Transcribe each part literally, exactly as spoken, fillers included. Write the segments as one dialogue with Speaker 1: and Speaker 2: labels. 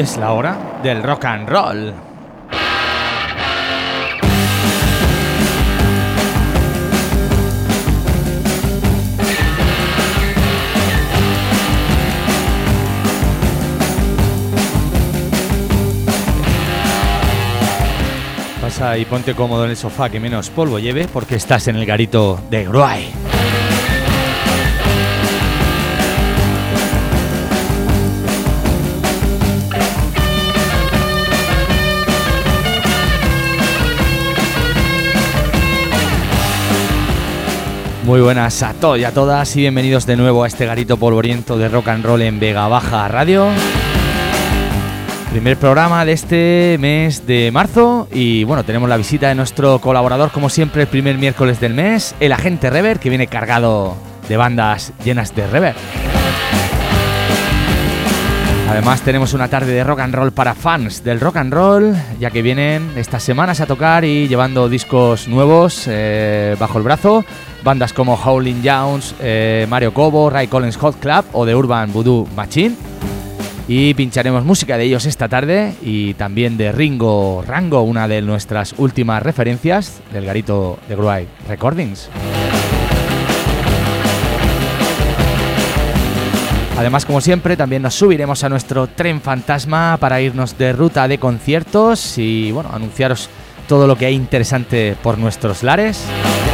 Speaker 1: Es la hora del rock and roll. Pasa y ponte cómodo en el sofá, que menos polvo lleve, porque estás en el garito de Gruay. Muy buenas a todos y a todas y bienvenidos de nuevo a este garito polvoriento de rock and roll en Vega Baja Radio. Primer programa de este mes de marzo y bueno, tenemos la visita de nuestro colaborador como siempre el primer miércoles del mes, el agente Rever, que viene cargado de bandas llenas de reverb. Además tenemos una tarde de rock and roll para fans del rock and roll, ya que vienen estas semanas a tocar y llevando discos nuevos eh, bajo el brazo. Bandas como Howlin' Jones, eh, Mario Cobo, Ray Collins Hot Club o The Urban Voodoo Machine. Y pincharemos música de ellos esta tarde y también de Ringo Rango, una de nuestras últimas referencias del garito de Gruay Recordings. Además, como siempre, también nos subiremos a nuestro tren fantasma para irnos de ruta de conciertos y bueno, anunciaros todo lo que hay interesante por nuestros lares.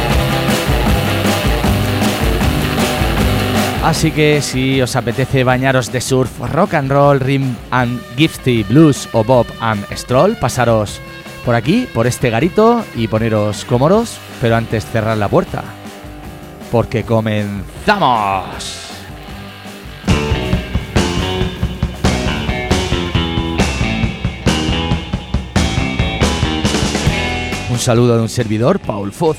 Speaker 1: Así que si os apetece bañaros de surf, rock and roll, rhythm and gifty, blues o bob and stroll, pasaros por aquí, por este garito y poneros cómodos, pero antes cerrar la puerta, porque comenzamos. Un saludo de un servidor, Paul Foz.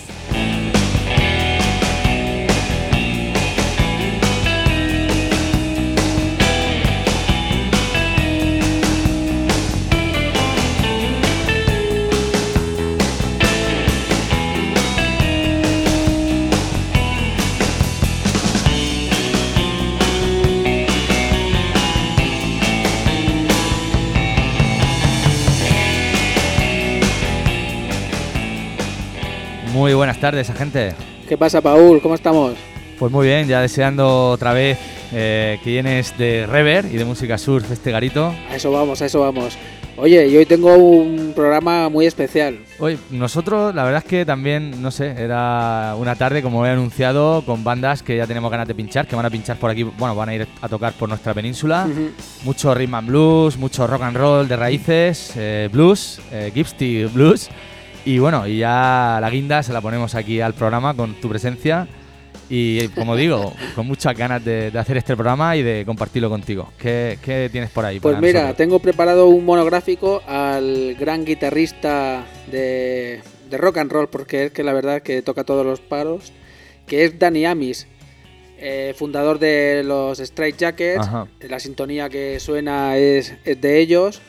Speaker 1: Muy buenas tardes, agente.
Speaker 2: ¿Qué pasa, Paul? ¿Cómo estamos?
Speaker 1: Pues muy bien, ya deseando otra vez eh, que llenes de rever y de música surf este garito.
Speaker 2: A eso vamos, a eso vamos. Oye, y hoy tengo un programa muy especial.
Speaker 1: Hoy nosotros, la verdad es que también, no sé, era una tarde, como he anunciado, con bandas que ya tenemos ganas de pinchar, que van a pinchar por aquí, bueno, van a ir a tocar por nuestra península. Uh-huh. Mucho rhythm and blues, mucho rock and roll de raíces, eh, blues, eh, gypsy blues. Y bueno, y ya la guinda se la ponemos aquí al programa con tu presencia y, como digo, con muchas ganas de, de hacer este programa y de compartirlo contigo. ¿Qué, qué tienes por ahí?
Speaker 2: Pues
Speaker 1: para
Speaker 2: mira,
Speaker 1: nosotros?
Speaker 2: Tengo preparado un monográfico al gran guitarrista de, de rock and roll, porque es que la verdad que toca todos los paros, que es Danny Amis, eh, fundador de los Straight Jackets. Ajá. La sintonía que suena es, es de ellos.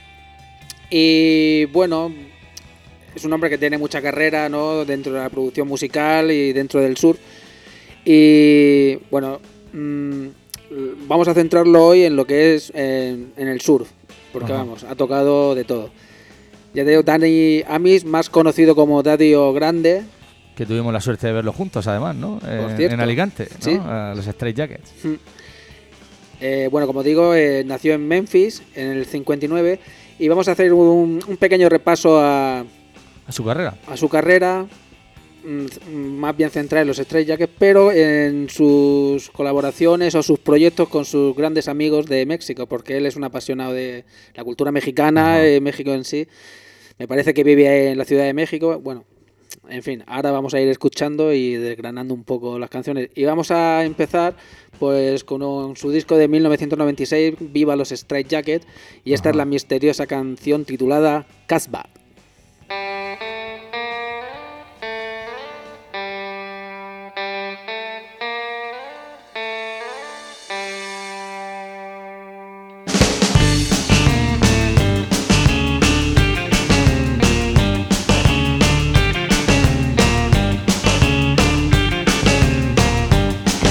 Speaker 2: Y bueno, es un hombre que tiene mucha carrera, ¿no?, dentro de la producción musical y dentro del surf. Y bueno, mmm, vamos a centrarlo hoy en lo que es en, en el surf, porque Ajá. vamos, ha tocado de todo. Ya te digo, Danny Amis, más conocido como Daddy O Grande.
Speaker 1: Que tuvimos la suerte de verlo juntos, además, ¿no? Eh, en Alicante, ¿no?
Speaker 2: Sí.
Speaker 1: A los Straight Jackets.
Speaker 2: Mm. Eh, bueno, como digo, eh, nació en Memphis en el cincuenta y nueve y vamos a hacer un, un pequeño repaso a...
Speaker 1: A su carrera.
Speaker 2: A su carrera, más bien centrada en los Straight Jackets, pero en sus colaboraciones o sus proyectos con sus grandes amigos de México, porque él es un apasionado de la cultura mexicana, uh-huh. eh, México en sí. Me parece que vive en la Ciudad de México. Bueno, en fin, ahora vamos a ir escuchando y desgranando un poco las canciones. Y vamos a empezar pues con un, su disco de mil novecientos noventa y seis, Viva los Straight Jackets, y esta uh-huh. es la misteriosa canción titulada Casbah.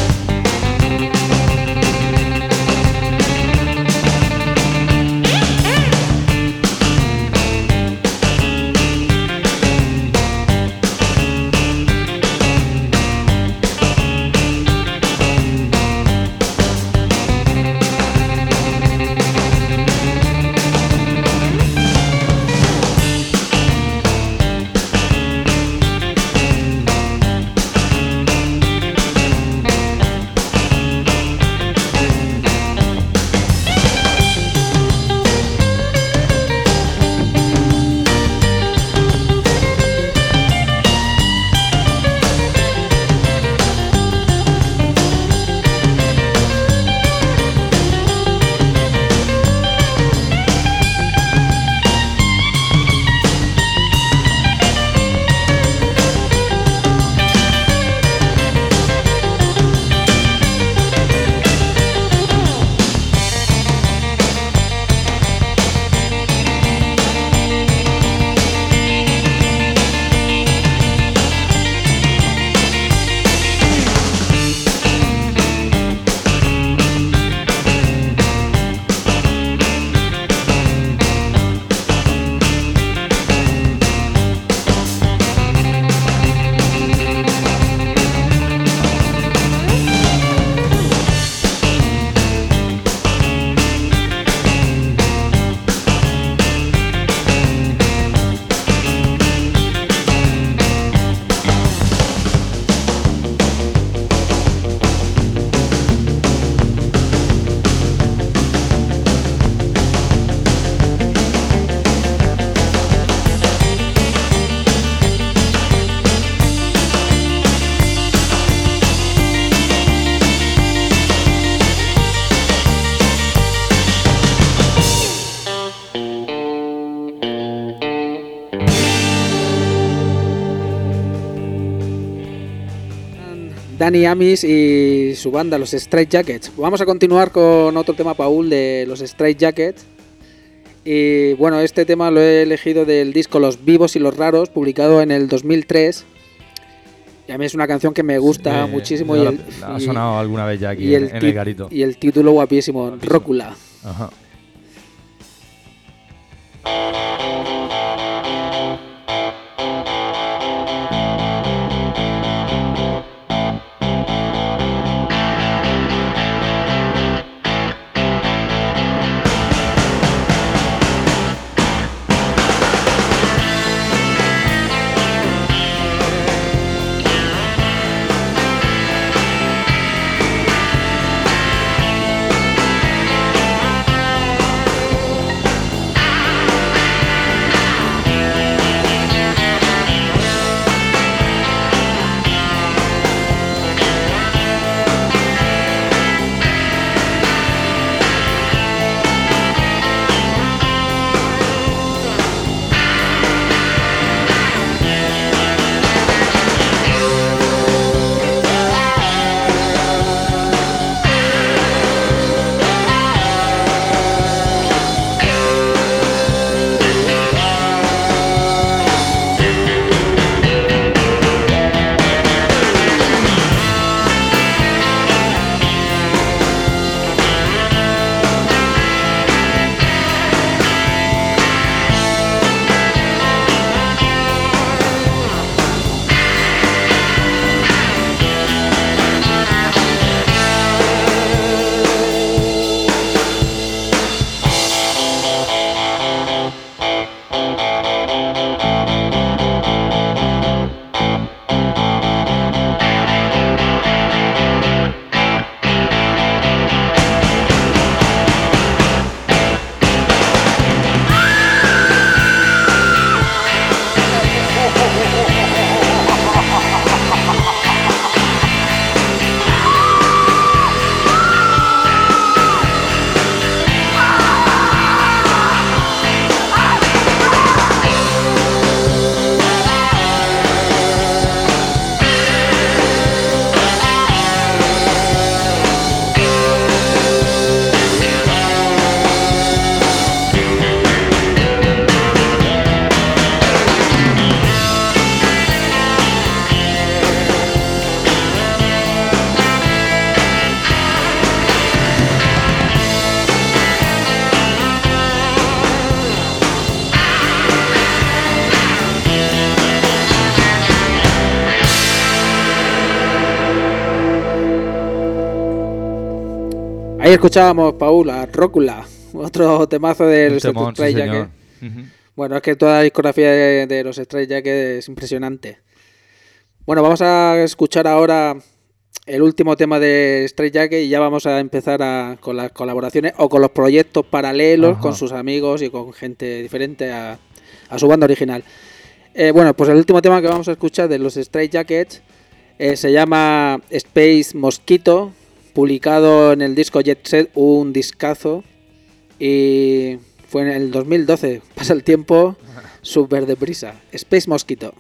Speaker 3: Hey!
Speaker 2: Danny Amish y su banda, los Straight Jackets. Vamos a continuar con otro tema, Paul, de los Straight Jackets. Y bueno, este tema lo he elegido del disco Los Vivos y los Raros, publicado en el dos mil tres. Y a mí es una canción que me gusta sí, muchísimo.
Speaker 1: Y
Speaker 2: el,
Speaker 1: ha sonado y, alguna vez ya aquí en el, en el garito.
Speaker 2: Y el título guapísimo, guapísimo. Rócula.
Speaker 1: Ajá.
Speaker 2: Ahí escuchábamos, Paul, a Rócula, otro temazo de los Straight Jackets. Uh-huh. Bueno, es que toda la discografía de, de los Straight Jackets es impresionante. Bueno, vamos a escuchar ahora el último tema de Straight Jackets y ya vamos a empezar a, con las colaboraciones o con los proyectos paralelos. Ajá. Con sus amigos y con gente diferente a, a su banda original. Eh, bueno, pues el último tema que vamos a escuchar de los Straight Jackets eh, se llama Space Mosquito, publicado en el disco Jet Set, un discazo, y fue en el dos mil doce. Pasa el tiempo súper deprisa. Space Mosquito.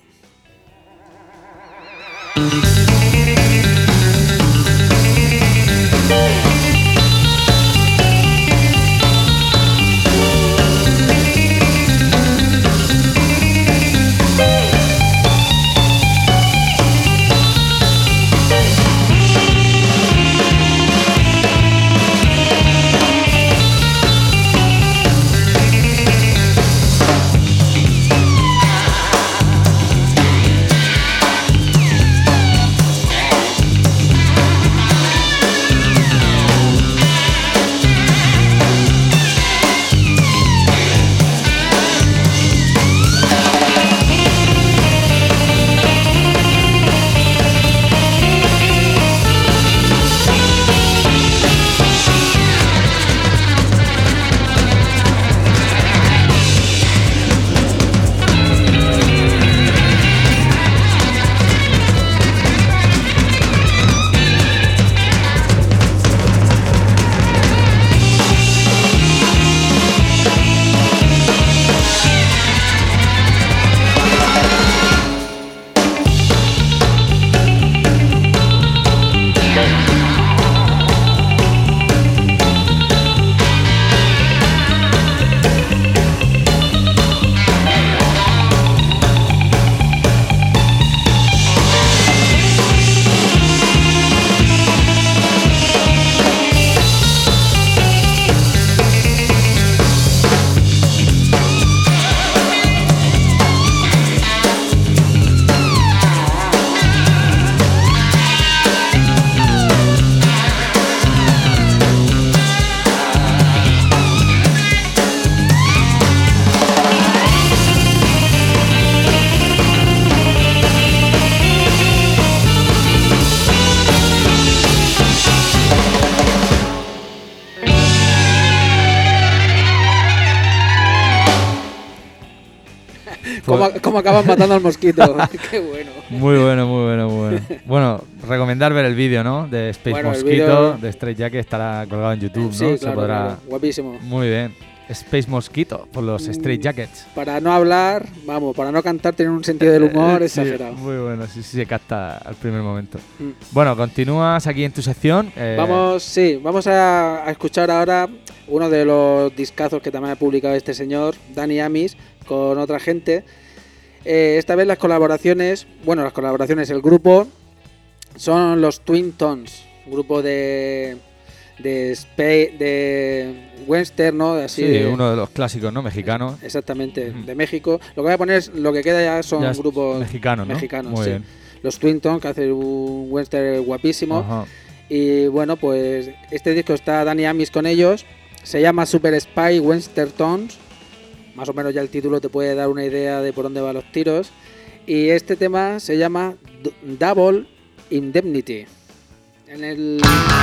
Speaker 2: ¿Cómo, ¿Cómo acaban matando al mosquito? Qué bueno.
Speaker 1: Muy bueno, muy bueno, muy bueno. Bueno, recomendar ver el vídeo, ¿no? De Space
Speaker 2: Bueno, el
Speaker 1: Mosquito,
Speaker 2: vídeo-
Speaker 1: de Stray Jacket, estará colgado en YouTube, ¿no?
Speaker 2: Sí,
Speaker 1: Se
Speaker 2: claro,
Speaker 1: podrá...
Speaker 2: claro, guapísimo.
Speaker 1: Muy bien. Space Mosquito, por los Stray
Speaker 2: Mm,
Speaker 1: Jackets.
Speaker 2: Para no hablar, vamos, para no cantar, tener un sentido del humor
Speaker 1: Eh, sí,
Speaker 2: exagerado.
Speaker 1: muy bueno, sí, sí se capta al primer momento.
Speaker 2: Mm.
Speaker 1: Bueno, continúas aquí en tu sección. eh,
Speaker 2: Vamos, sí, vamos a, a escuchar ahora uno de los discazos que también ha publicado este señor, Danny Amis, con otra gente. Eh, esta vez las colaboraciones, bueno, las colaboraciones, el grupo son los Twin Tones, un grupo de de Spe- de western, ¿no? Así
Speaker 1: Sí,
Speaker 2: de-
Speaker 1: uno de los clásicos, ¿no? Mexicanos.
Speaker 2: Exactamente,
Speaker 1: Ujú.
Speaker 2: de México. Lo que voy a poner, es- lo que queda ya son
Speaker 1: Ya es
Speaker 2: grupos
Speaker 1: mexicanos, ¿no?
Speaker 2: mexicanos,
Speaker 1: Muy
Speaker 2: sí.
Speaker 1: bien.
Speaker 2: Los Twin Tones, que hacen un western guapísimo.
Speaker 1: Ajá.
Speaker 2: Y bueno, pues este disco está Danny Amis con ellos. Se llama Super Spy Western Tones. Más o menos ya el título te puede dar una idea de por dónde van los tiros. Y este tema se llama D- Double Indemnity. En el...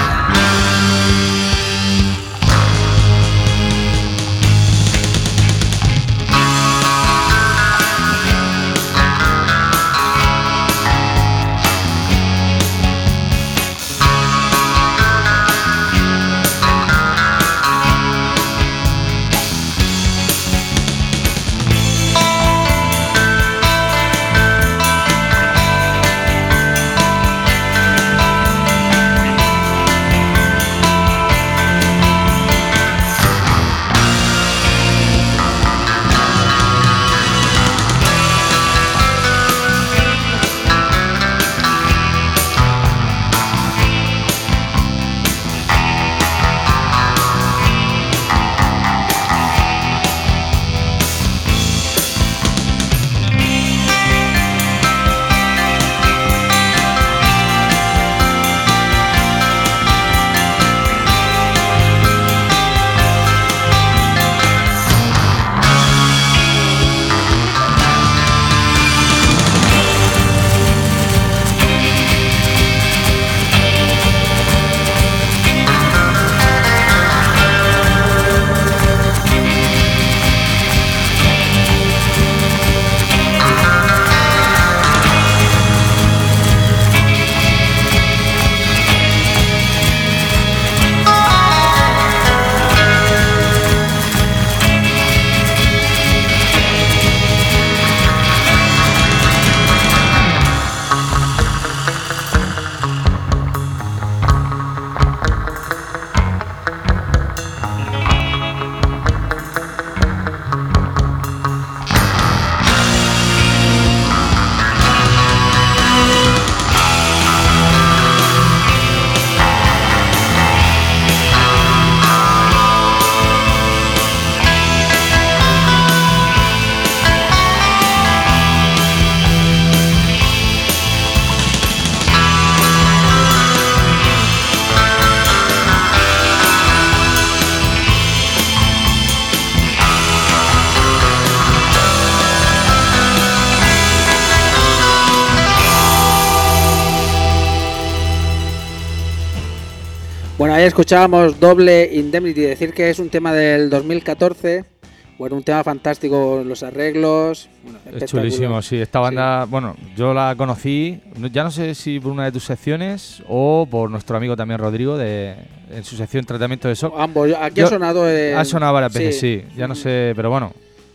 Speaker 2: Bueno, ahí escuchábamos Doble Indemnity, decir que es un tema del dos mil catorce. Bueno, un tema fantástico, los arreglos. Bueno,
Speaker 1: Es
Speaker 2: espectacular.
Speaker 1: chulísimo, sí. Esta banda, bueno, yo la conocí, no- ya no sé si por una de tus secciones o por nuestro amigo también Rodrigo, de en su sección Tratamiento de Shock.
Speaker 2: Ambos, yo- aquí
Speaker 1: Yo-
Speaker 2: ha sonado. en-
Speaker 1: Ha sonado varias veces, sí. Ya no
Speaker 2: Mm.
Speaker 1: sé, pero bueno.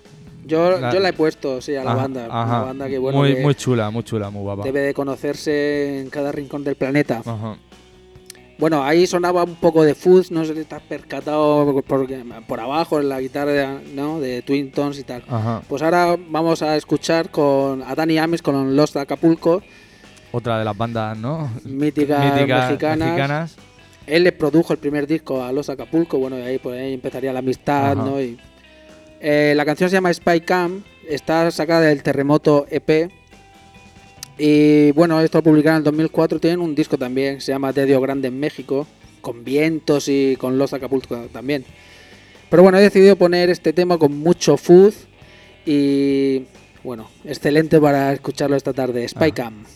Speaker 2: Yo,
Speaker 1: La-
Speaker 2: yo la he puesto, sí, a la
Speaker 1: Ajá,
Speaker 2: banda.
Speaker 1: ajá.
Speaker 2: Una banda que, bueno,
Speaker 1: muy,
Speaker 2: que
Speaker 1: muy chula, muy chula, muy guapa.
Speaker 2: debe de conocerse en cada rincón del planeta.
Speaker 1: Ajá.
Speaker 2: Bueno, ahí sonaba un poco de fuzz, no sé si estás percatado por, por abajo en la guitarra, ¿no? De Twin Tones y tal.
Speaker 1: Ajá.
Speaker 2: Pues ahora vamos a escuchar con a Danny Amis con Los Acapulco,
Speaker 1: Otra de las bandas, ¿no?
Speaker 2: míticas
Speaker 1: Míticas
Speaker 2: mexicanas.
Speaker 1: mexicanas.
Speaker 2: Él le produjo el primer disco a Los Acapulco, bueno, y ahí, pues, ahí empezaría la amistad,
Speaker 1: Ajá.
Speaker 2: ¿no? Y, eh, la canción se llama Spy Cam, está sacada del Terremoto E P. Y bueno, esto lo publicaron en el dos mil cuatro. Tienen un disco también, se llama Dedio Grande en México, con vientos y con Los Acapulco también. Pero bueno, he decidido poner este tema con mucho fuzz y bueno, excelente para escucharlo esta tarde. Spy
Speaker 1: Ah.
Speaker 2: Cam.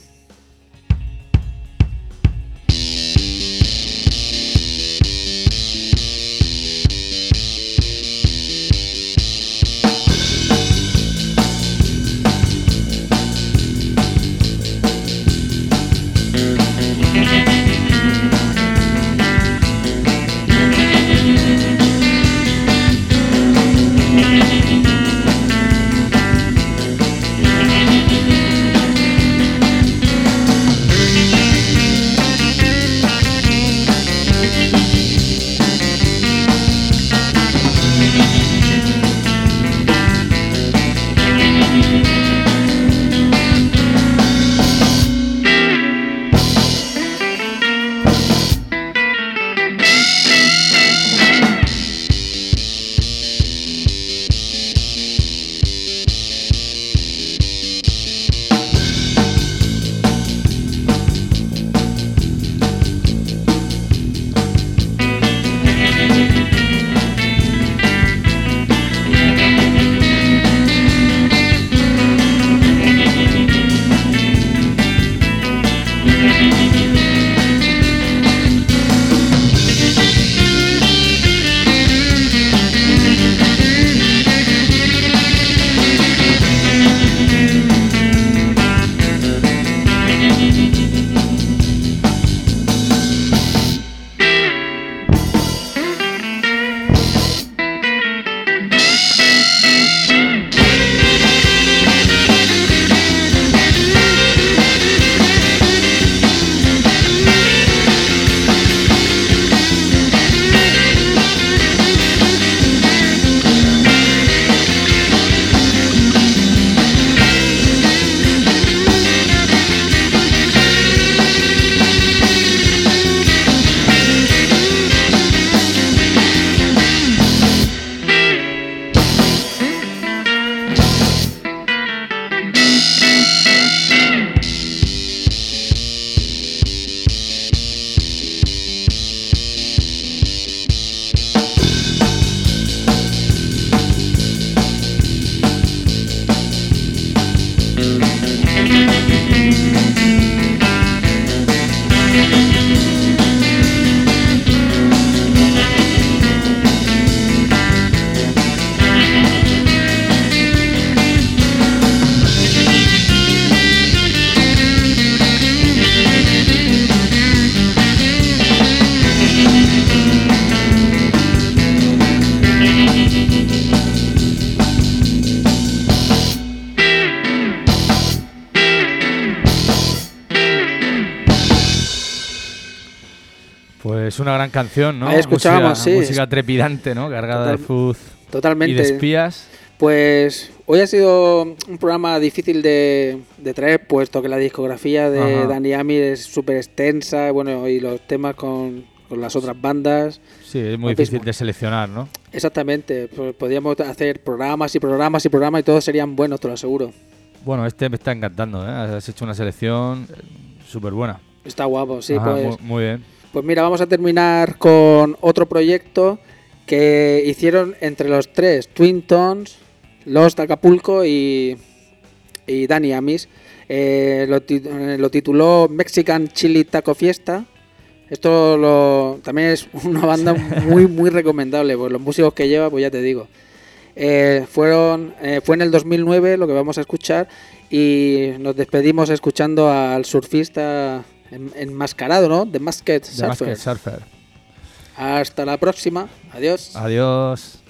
Speaker 1: Pues una gran canción, ¿no?
Speaker 2: Ahí escuchábamos,
Speaker 1: música,
Speaker 2: sí.
Speaker 1: música trepidante, ¿no? Cargada Total, de fuzz
Speaker 2: totalmente.
Speaker 1: y de espías.
Speaker 2: Pues hoy ha sido un programa difícil de, de traer, puesto que la discografía de Ajá. Danny Amy es súper extensa, bueno, y los temas con, con las otras bandas.
Speaker 1: Sí, es muy difícil de seleccionar, ¿no?
Speaker 2: Exactamente, pues podríamos hacer programas y programas y programas y todos serían buenos, te lo aseguro.
Speaker 1: Bueno, este me está encantando, ¿eh? Has hecho una selección súper buena.
Speaker 2: Está guapo, sí.
Speaker 1: Ajá,
Speaker 2: pues,
Speaker 1: muy, muy bien.
Speaker 2: Pues mira, vamos a terminar con otro proyecto que hicieron entre los tres, Twin Tones, Lost Acapulco y, y Danny Amis. Eh, lo, lo tituló Mexican Chili Taco Fiesta. Esto lo, también es una banda muy muy recomendable, pues los músicos que lleva, pues ya te digo. Eh, fueron eh, fue en el dos mil nueve lo que vamos a escuchar y nos despedimos escuchando al surfista en, enmascarado, ¿no? The Masked Surfer.
Speaker 1: The Masked Surfer.
Speaker 2: Hasta la próxima. Adiós.
Speaker 1: Adiós.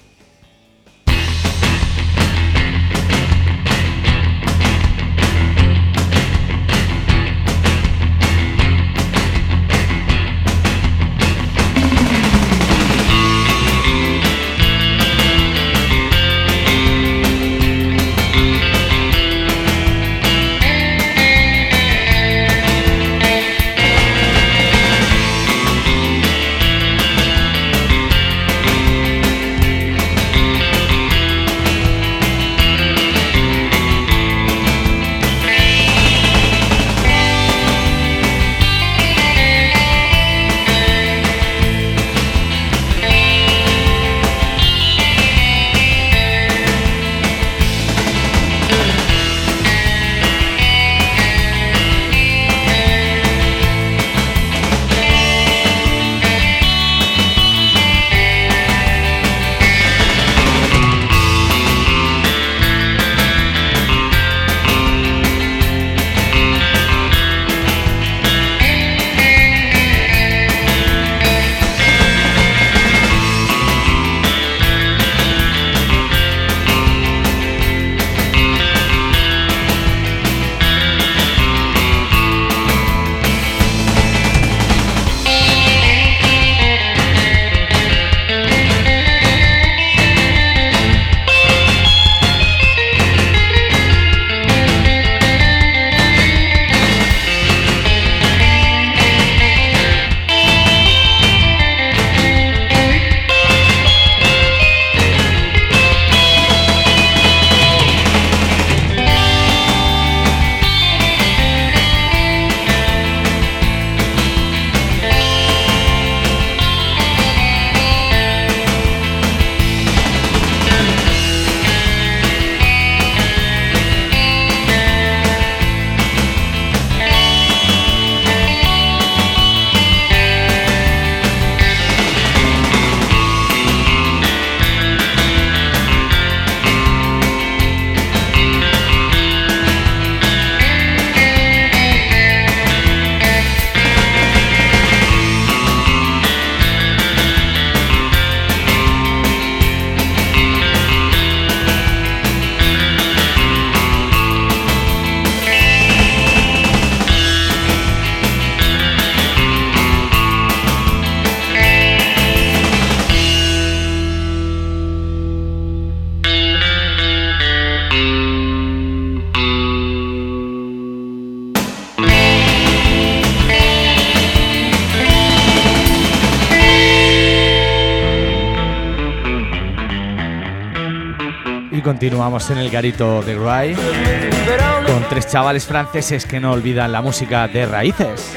Speaker 1: Continuamos en el garito de Gray con tres chavales franceses que no olvidan la música de raíces.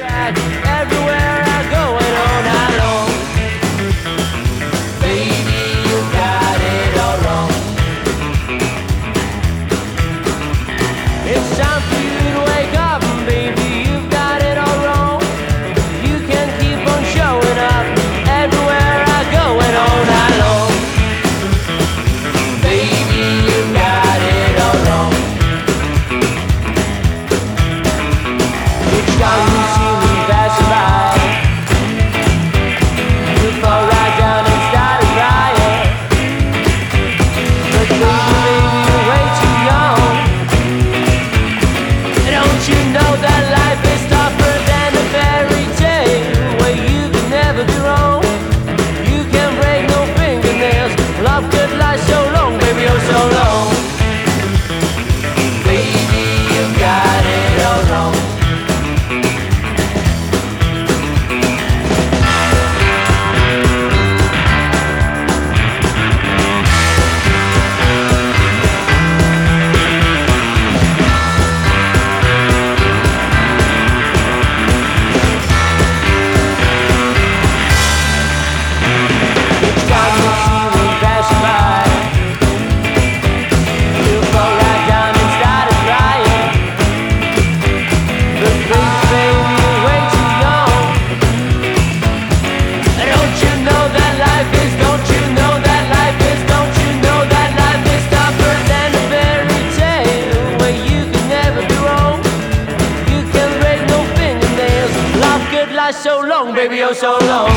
Speaker 3: baby, oh so long.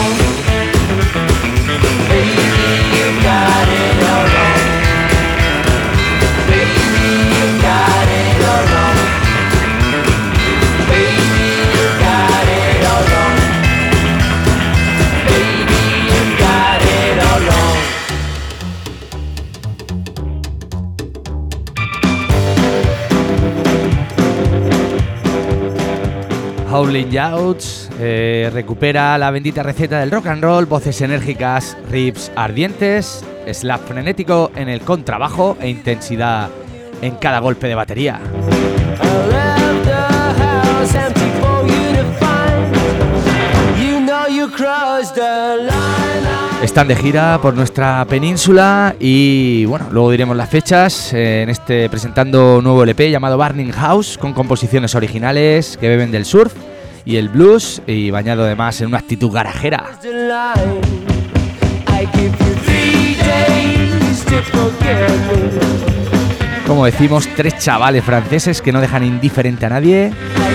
Speaker 3: Baby, you got it all wrong. Baby, you got it all wrong. Baby, you got it all wrong. Baby, you got it all wrong.
Speaker 1: Howlin' Youths eh, recupera la bendita receta del rock and roll, voces enérgicas, riffs ardientes, slap frenético en el contrabajo e intensidad en cada golpe de batería. Están de gira por nuestra península y bueno, luego diremos las fechas eh, en este presentando un nuevo L P llamado Burning House con composiciones originales que beben del surf y el blues y bañado además en una actitud garajera. Como decimos, tres chavales franceses que no dejan indiferente a nadie.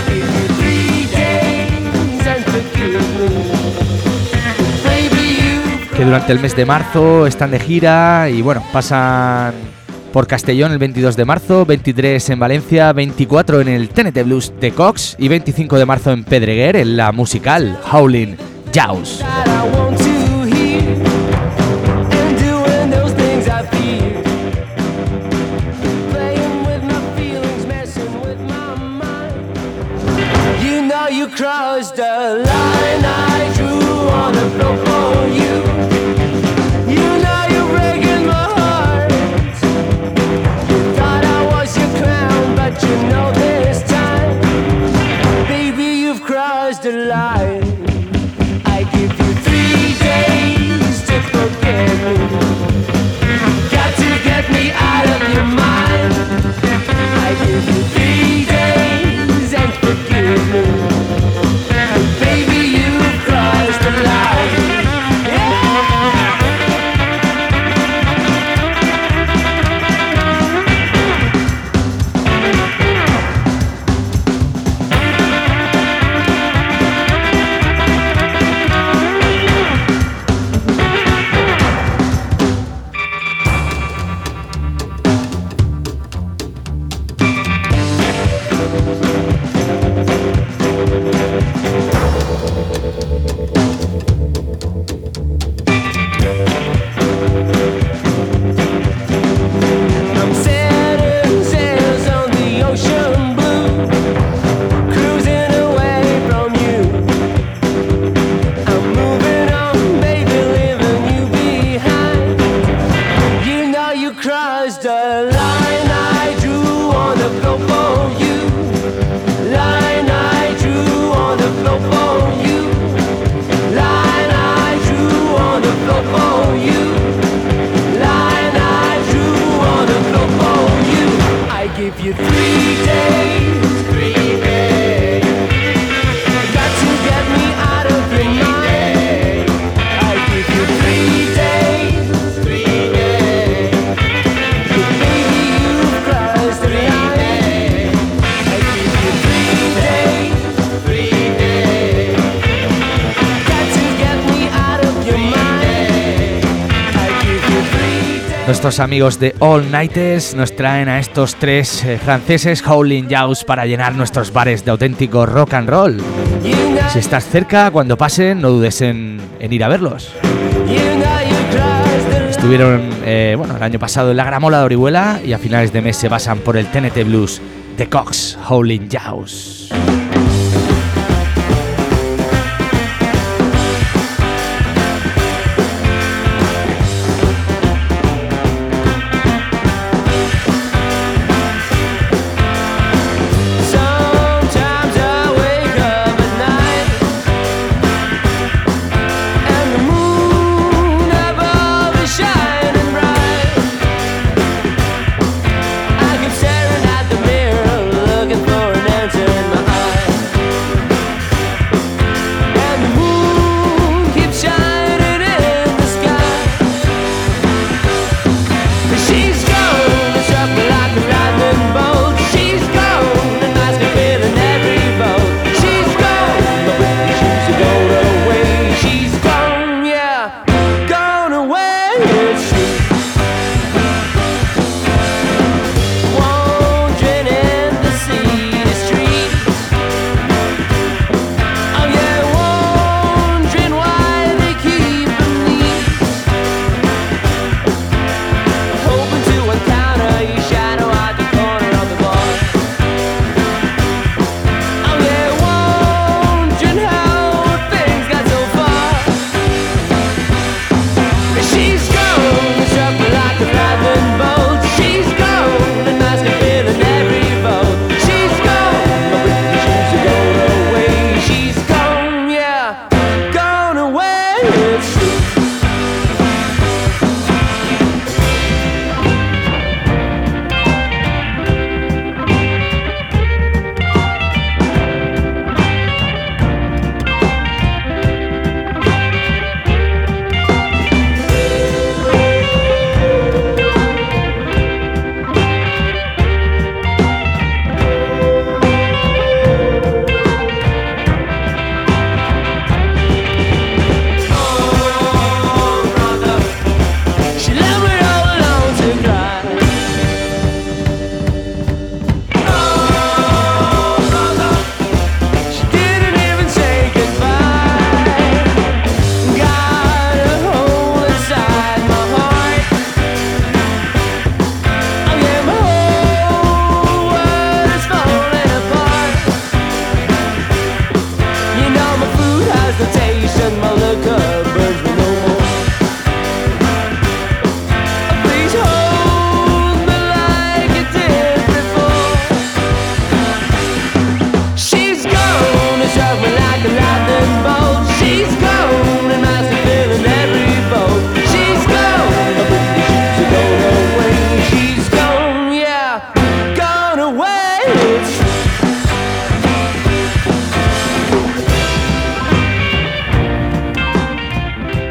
Speaker 1: Que durante el mes de marzo están de gira y bueno, pasan por Castellón el veintidós de marzo, veintitrés en Valencia, veinticuatro en el T N T Blues de Cox y veinticinco de marzo en Pedreguer en la musical Howlin' Youths. Nuestros amigos de All Nighters nos traen a estos tres eh, franceses Howlin' Youths para llenar nuestros bares de auténtico rock and roll. Si estás cerca, cuando pasen, no dudes en, en ir a verlos. Estuvieron eh, bueno, el año pasado en la Gramola de Orihuela y a finales de mes se pasan por el T N T Blues de Cox, Howlin' Youths.
Speaker 3: Staring at the mirror, looking for an answer in my eyes.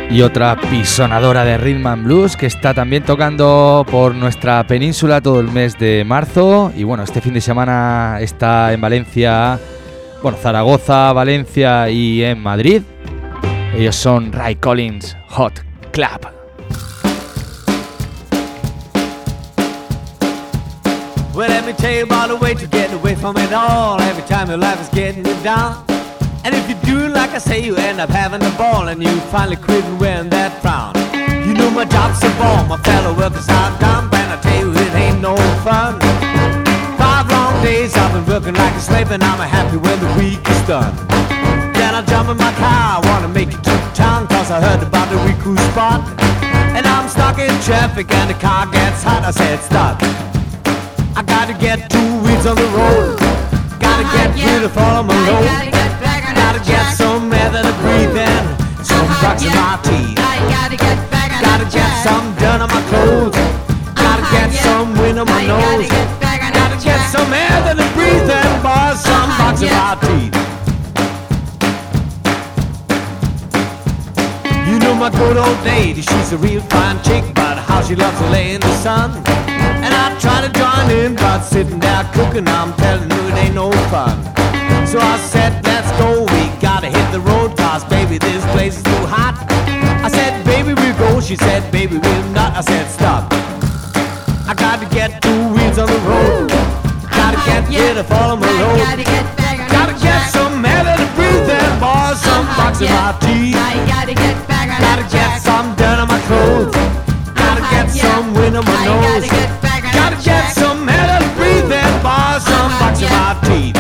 Speaker 1: Y otra pisonadora de Rhythm and Blues que está también tocando por nuestra península todo el mes de marzo. Y bueno, este fin de semana está en Valencia, bueno, Zaragoza, Valencia y en Madrid. Ellos son Ray Collins Hot Club.
Speaker 4: Well, let me tell you about the way to get away from it all. Every time your life is getting you down, and if you do like I say, you end up having a ball, and you finally quit and wearing that frown. You know my job's a ball, my fellow workers are dumb, and I tell you it ain't no fun. Five long days I've been working like a slave, and I'm happy when the week is done. Then I jump in my car, I wanna make it to town, cause I heard about the Riku spot. And I'm stuck in traffic and the car gets hot, I said stop. I gotta get two wheels on the road. Gotta get rid of all of my load. Gotta get some air that I breathe in, some bucks in my teeth. Gotta get some dirt on my clothes. Gotta get some wind on my nose. Gotta get some air that I breathe in, boys, some bucks in my teeth. You know my good old lady, she's a real fine chick, but how she loves to lay in the sun. And I try to join in, but sitting there cooking, I'm telling you it ain't no fun. So I said, let's go, we gotta hit the road, cause baby this place is too hot. I said, baby we'll go, she said, baby we'll not. I said, stop. I gotta get two wheels on the road. Gotta get rid of all of my load. Gotta get some air to breathe in, boys, some bucks in my teeth. Gotta get some dirt on my clothes. Gotta get some wind on my nose. Gotta get some air to breathe in, boys, some bucks in my teeth.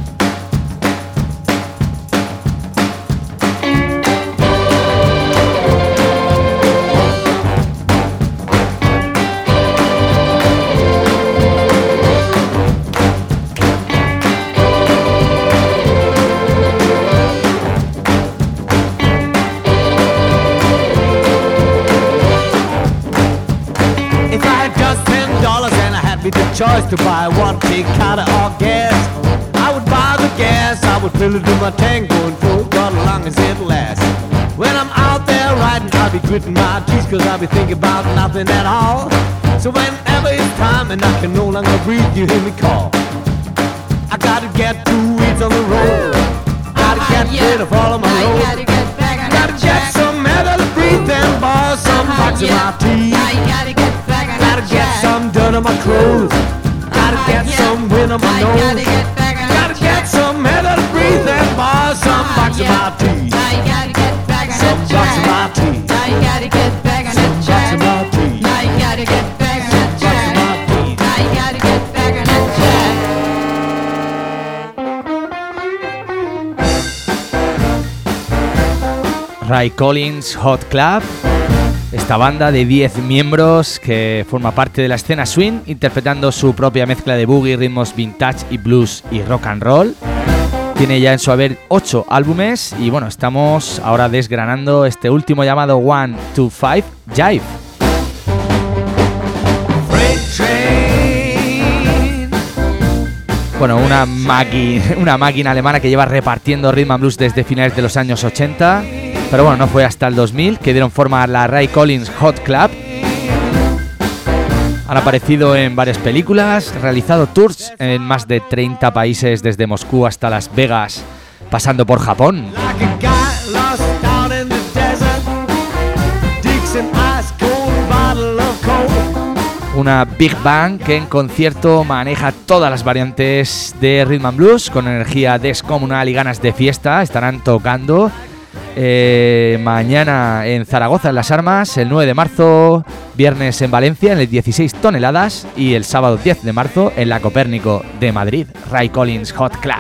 Speaker 4: Choice to buy one big counter or gas. I would buy the gas, I would fill it to my tank, going full God as long as it lasts. When I'm out there riding, I'll be gritting my teeth, cause I'll be thinking about nothing at all. So whenever it's time and I can no longer breathe, you hear me call. I gotta get two wheels on the road. Gotta get rid of all of my load. Gotta get some air to breathe and borrow some bucks in my teeth. Gotta get some dirt on my clothes. Gotta get some wind on my nose. Gotta get some air to breathe and borrow some bucks in my teeth. Some bucks in my teeth. Some bucks in my teeth. Some bucks in my teeth.
Speaker 1: Ray Collins Hot Club, esta banda de diez miembros que forma parte de la escena swing, interpretando su propia mezcla de boogie, ritmos vintage y blues y rock and roll. Tiene ya en su haber ocho álbumes y bueno, estamos ahora desgranando este último llamado one two five Jive. Bueno, una, maqui, una máquina alemana que lleva repartiendo rhythm and blues desde finales de los años ochenta. Pero bueno, no fue hasta el dos mil que dieron forma a la Ray Collins Hot Club. Han aparecido en varias películas, realizado tours en más de treinta países desde Moscú hasta Las Vegas, pasando por Japón. Una Big Band que en concierto maneja todas las variantes de rhythm and blues con energía descomunal y ganas de fiesta. Estarán tocando Eh, mañana en Zaragoza, en Las Armas, el nueve de marzo, viernes en Valencia, en el dieciséis toneladas, y el sábado diez de marzo en la Copérnico de Madrid, Ray Collins Hot Club.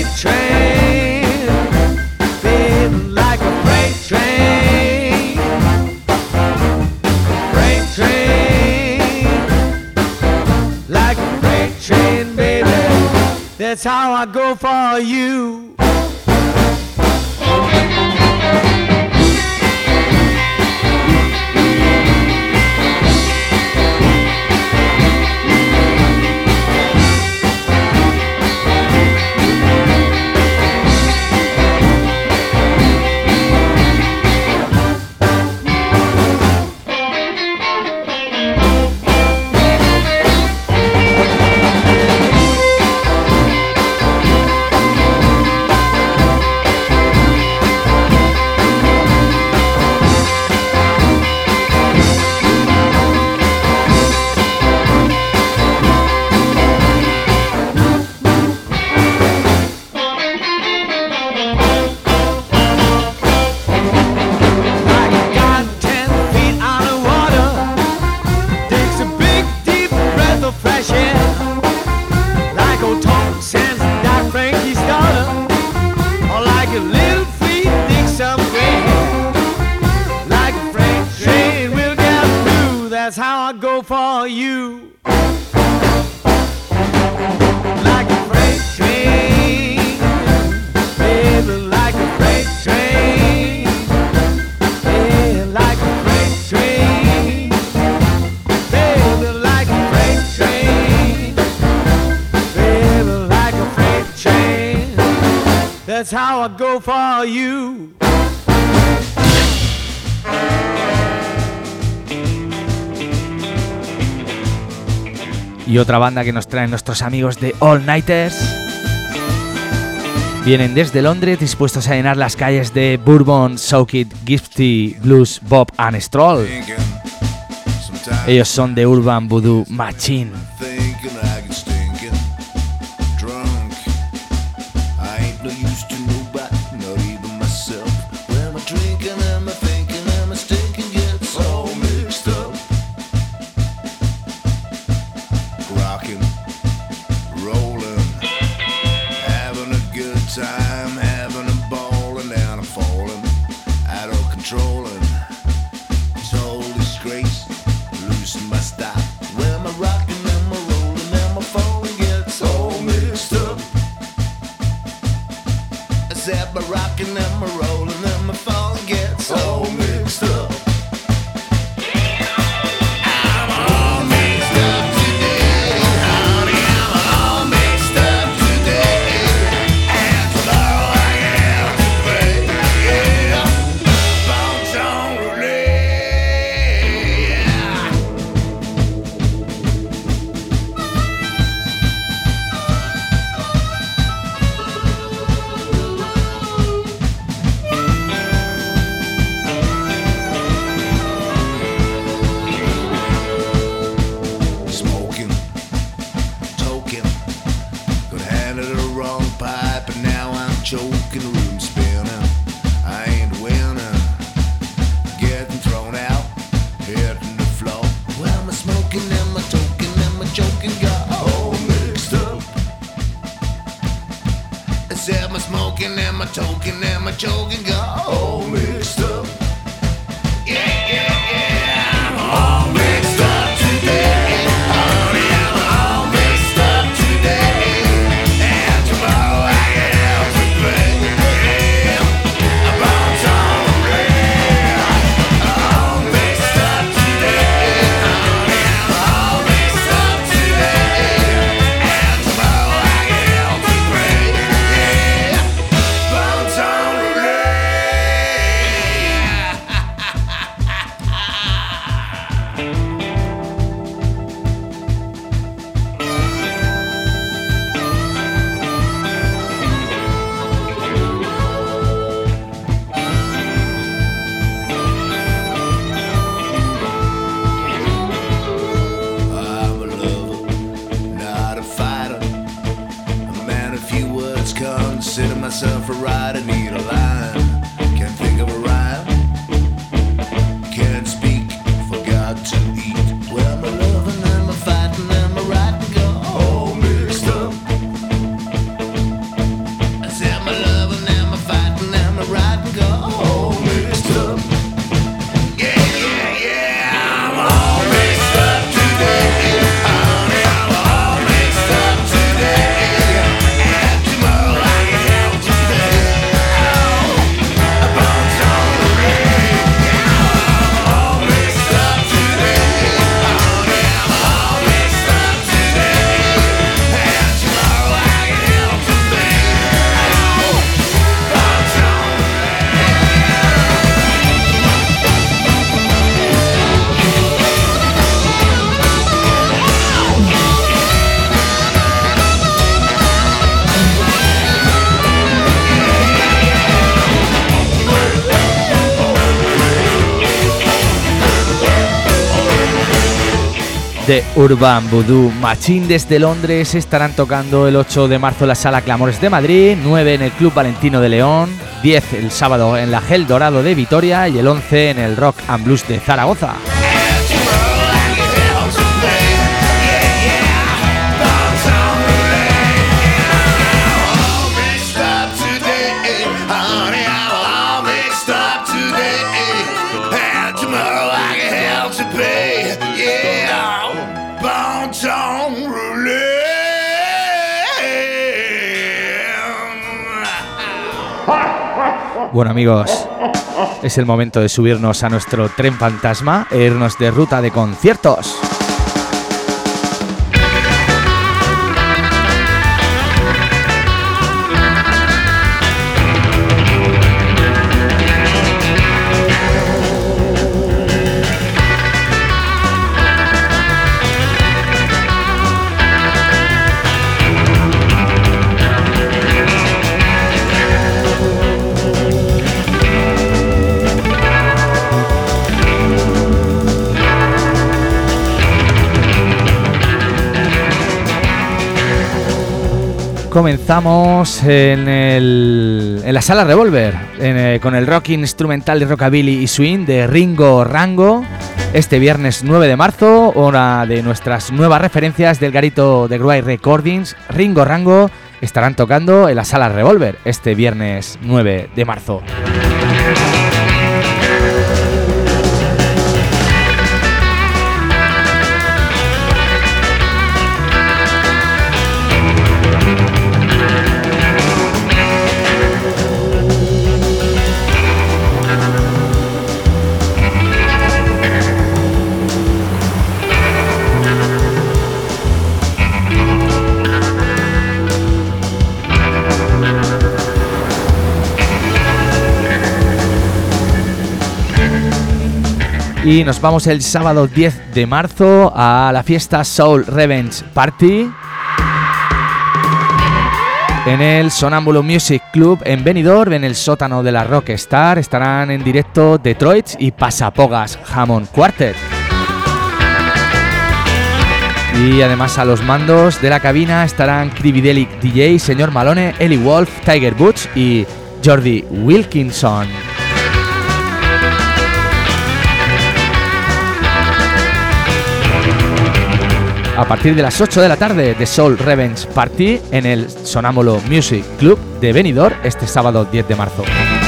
Speaker 4: That's how I go for you. for you. Like a freight train, baby, like a freight train. Yeah, like a freight train, baby, like a freight train. Baby, like a freight train. That's how I go for you.
Speaker 1: Y otra banda que nos traen nuestros amigos de All Nighters. Vienen desde Londres dispuestos a llenar las calles de Bourbon, Soaked, Gifty, Blues, Bob and Stroll. Ellos son de Urban Voodoo Machine. De Urban Voodoo Machine desde Londres estarán tocando el ocho de marzo en la Sala Clamores de Madrid, nueve en el Club Valentino de León, diez el sábado en la Gel Dorado de Vitoria y el once en el Rock and Blues de Zaragoza.
Speaker 5: Yeah.
Speaker 1: Bueno, amigos, es el momento de subirnos a nuestro tren fantasma e irnos de ruta de conciertos. Comenzamos en, el, en la Sala Revolver en, eh, con el rock instrumental de rockabilly y swing de Ringo Rango. Este viernes nueve de marzo, una de nuestras nuevas referencias del garito de Gruy Recordings, Ringo Rango, estarán tocando en la Sala Revolver este viernes nueve de marzo. Y nos vamos el sábado diez de marzo a la fiesta Soul Revenge Party en el Sonámbulo Music Club en Benidorm, en el sótano de la Rockstar. Estarán en directo Detroit y Pasapogas Hammond Quartet. Y además a los mandos de la cabina estarán Cribidelic D J, Señor Malone, Eli Wolf, Tiger Butch y Jordi Wilkinson. A partir de las ocho de la tarde de Soul Revenge Party en el Sonámbulo Music Club de Benidorm este sábado diez de marzo.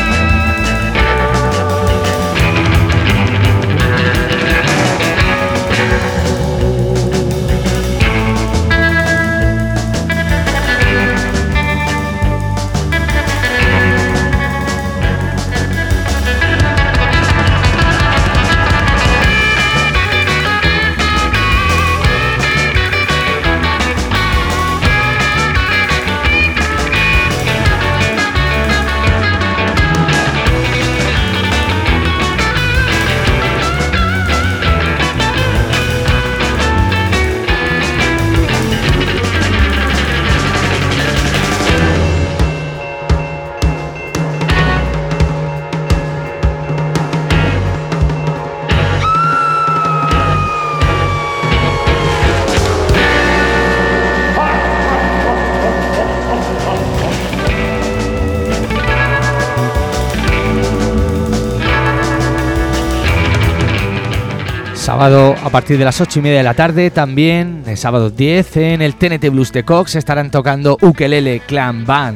Speaker 1: Sábado a partir de las ocho y media de la tarde, también el sábado diez en el T N T Blues de Cox estarán tocando Ukelele Clan Band.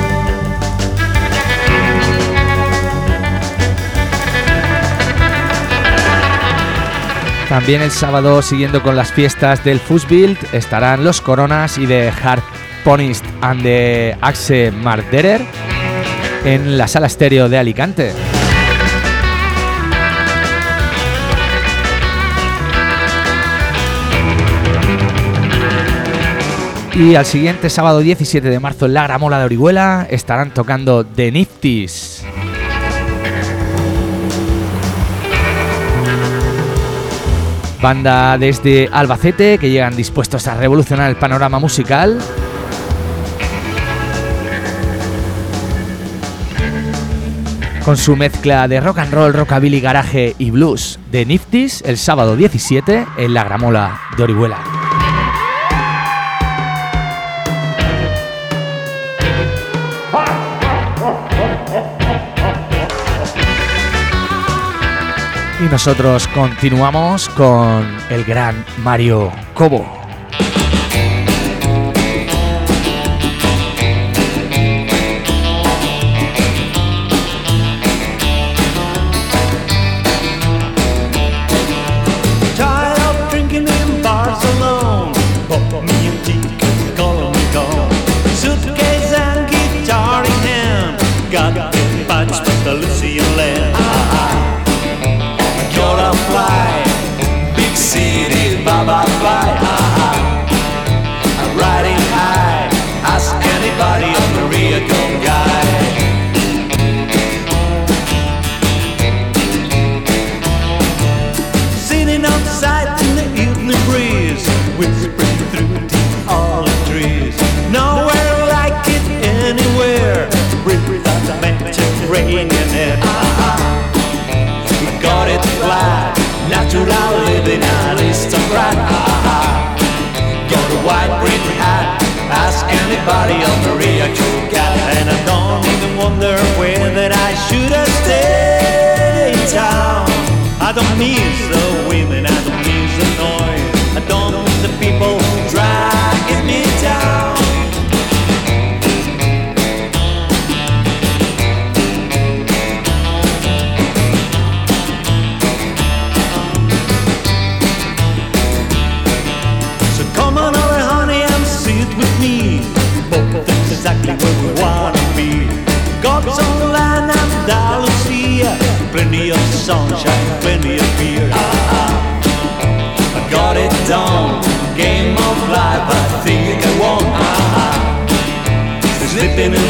Speaker 1: También el sábado, siguiendo con las fiestas del Fussbild, estarán los Coronas y The Harponist and the Axe Murderer en la Sala Estéreo de Alicante. Y al siguiente sábado diecisiete de marzo en la Gramola de Orihuela estarán tocando The Nifties. Banda desde Albacete que llegan dispuestos a revolucionar el panorama musical. Con su mezcla de rock and roll, rockabilly, garaje y blues. The Nifties el sábado diecisiete en la Gramola de Orihuela. Y nosotros continuamos con el gran Mario Cobo.
Speaker 5: Got the patch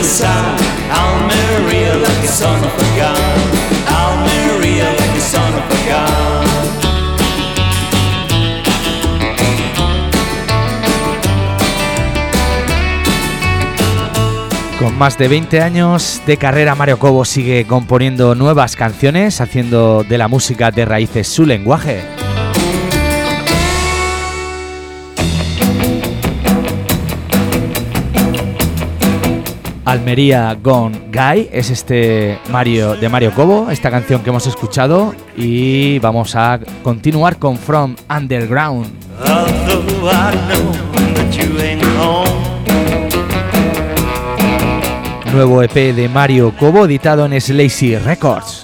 Speaker 3: sound. Almeria like a son of a gun. Almeria like a son of a gun.
Speaker 1: Con más de veinte años de carrera, Mario Cobo sigue componiendo nuevas canciones, haciendo de la música de raíces su lenguaje. Almería Gone Guy es este Mario de Mario Cobo, esta canción que hemos escuchado, y vamos a continuar con From Underground.
Speaker 3: Although I know that you ain't home.
Speaker 1: Nuevo E P de Mario Cobo editado en Slazy Records.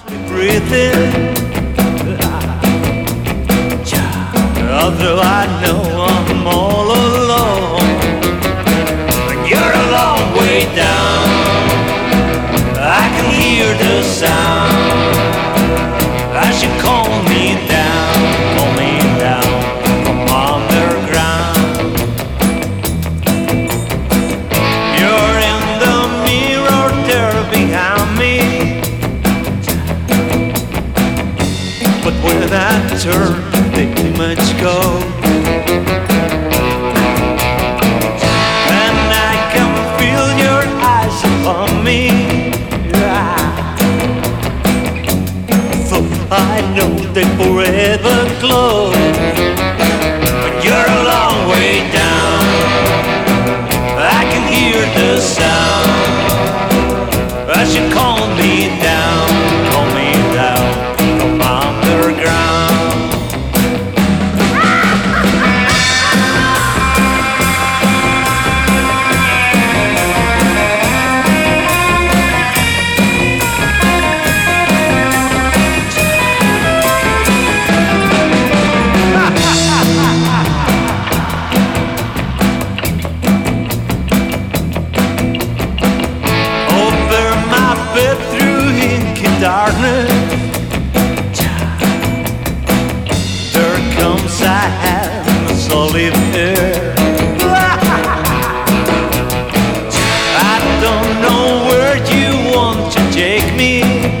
Speaker 3: Although I know I'm all alone, you're a long way down. I can hear the sound. As you call me down, call me down from underground. You're in the mirror there behind me, but when I turn, the image goes, and I can feel your eyes upon me. So I know they forever glow, but you're a long way down. I can hear the sound as you call me down, call me down from underground. Darkness, there comes a hand, solid air. I don't know where you want to take me,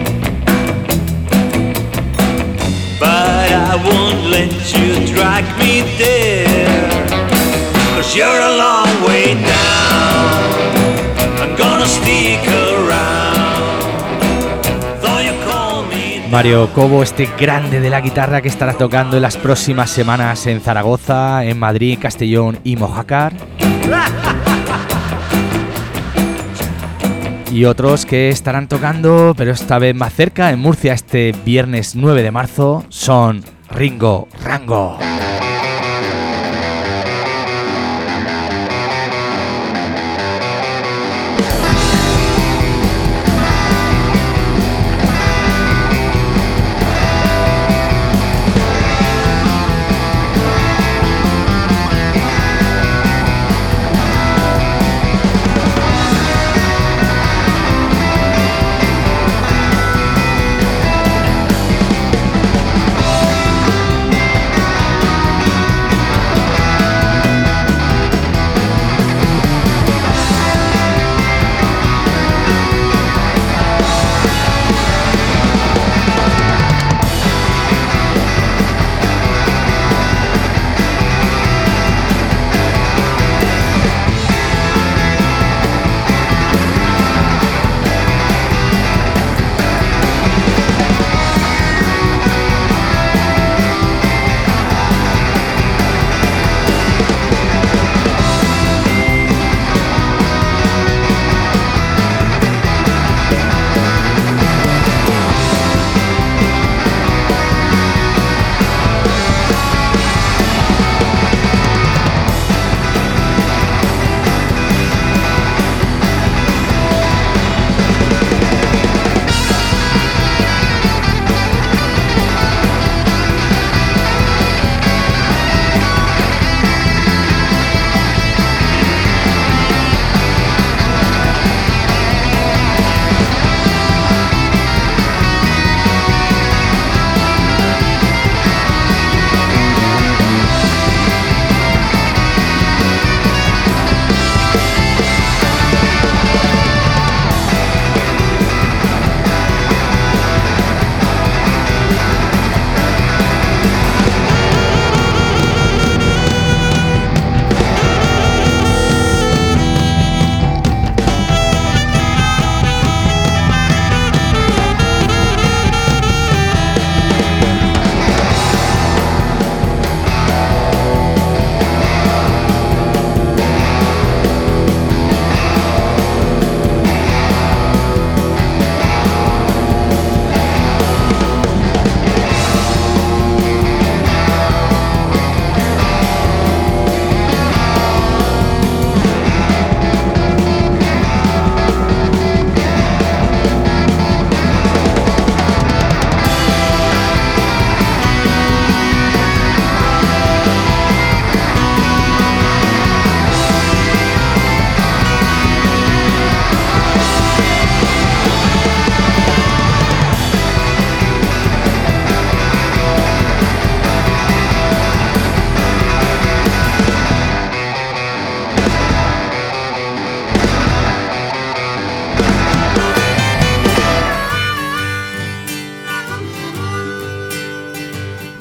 Speaker 3: but I won't let you drag me there. 'Cause you're a long way down. I'm gonna stick around.
Speaker 1: Mario Cobo, este grande de la guitarra que estará tocando en las próximas semanas en Zaragoza, en Madrid, Castellón y Mojácar. Y otros que estarán tocando, pero esta vez más cerca, en Murcia, este viernes nueve de marzo, son Ringo Rango.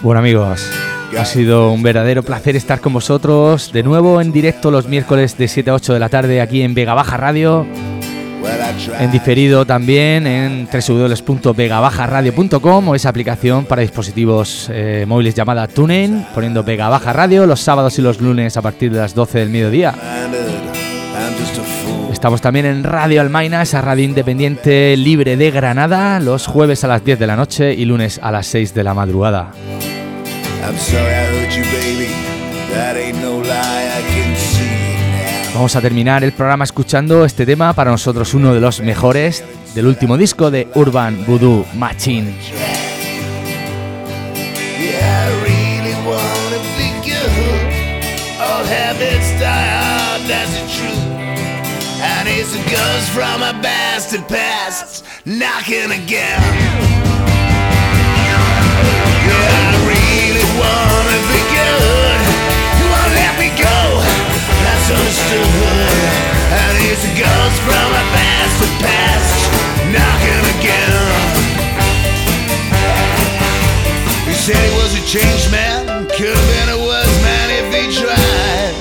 Speaker 1: Bueno, amigos, ha sido un verdadero placer estar con vosotros de nuevo en directo los miércoles de siete a ocho de la tarde aquí en Vega Baja Radio, en diferido también en doble u doble u doble u punto vega baja radio punto com o esa aplicación para dispositivos eh, móviles llamada TuneIn, poniendo Vega Baja Radio los sábados y los lunes a partir de las doce del mediodía. Estamos también en Radio Almaina, esa radio independiente libre de Granada, los jueves a las diez de la noche y lunes a las seis de la madrugada. Vamos a terminar el programa escuchando este tema, para nosotros uno de los mejores, del último disco de Urban Voodoo Machine.
Speaker 3: And it's the ghost from a bastard past knocking again. Yeah, I really wanna be good. You won't let me go. That's understood. And it's the ghost from a bastard past knocking again. He said he was a changed man. Could have been a worse man if he tried.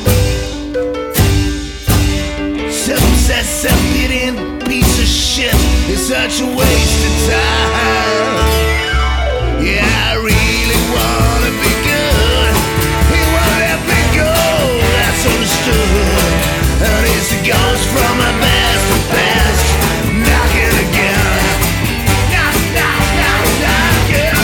Speaker 3: Self-pitying piece of shit is such a waste of time. Yeah, I really wanna be good. He won't let me go, that's understood. And it's a ghost from my past and past, knocking again. Knock, knock, knock, knocking.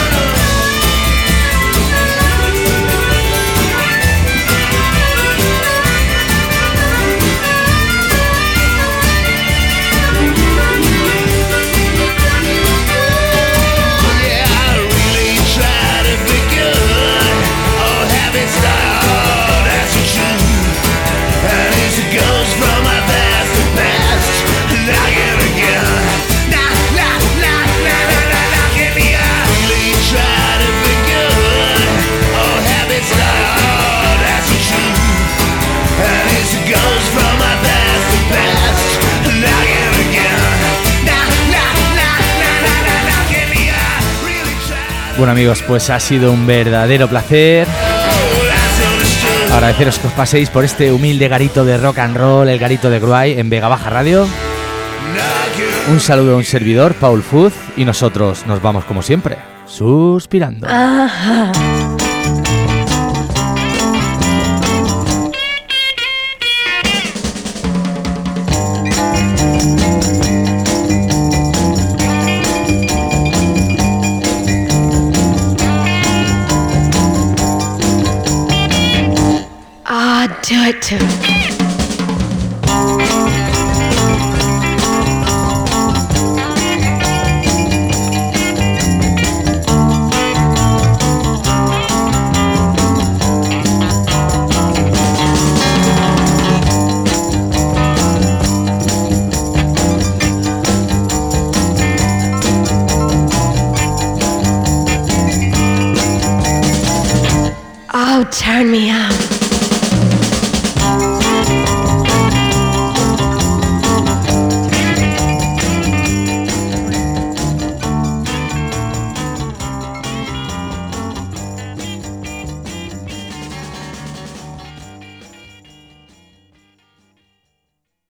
Speaker 1: Bueno, amigos, pues ha sido un verdadero placer. Agradeceros que os paséis por este humilde garito de rock and roll, el garito de Gruay en Vega Baja Radio. Un saludo a un servidor, Paul Fuz, y nosotros nos vamos como siempre, suspirando. Ajá.